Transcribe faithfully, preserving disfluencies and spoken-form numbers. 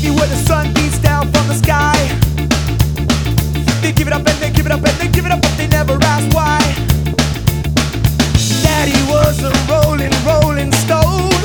city where the sun beats down from the sky. They give it up and they give it up and they give it up, but they never ask why. Daddy was a rolling, rolling stone.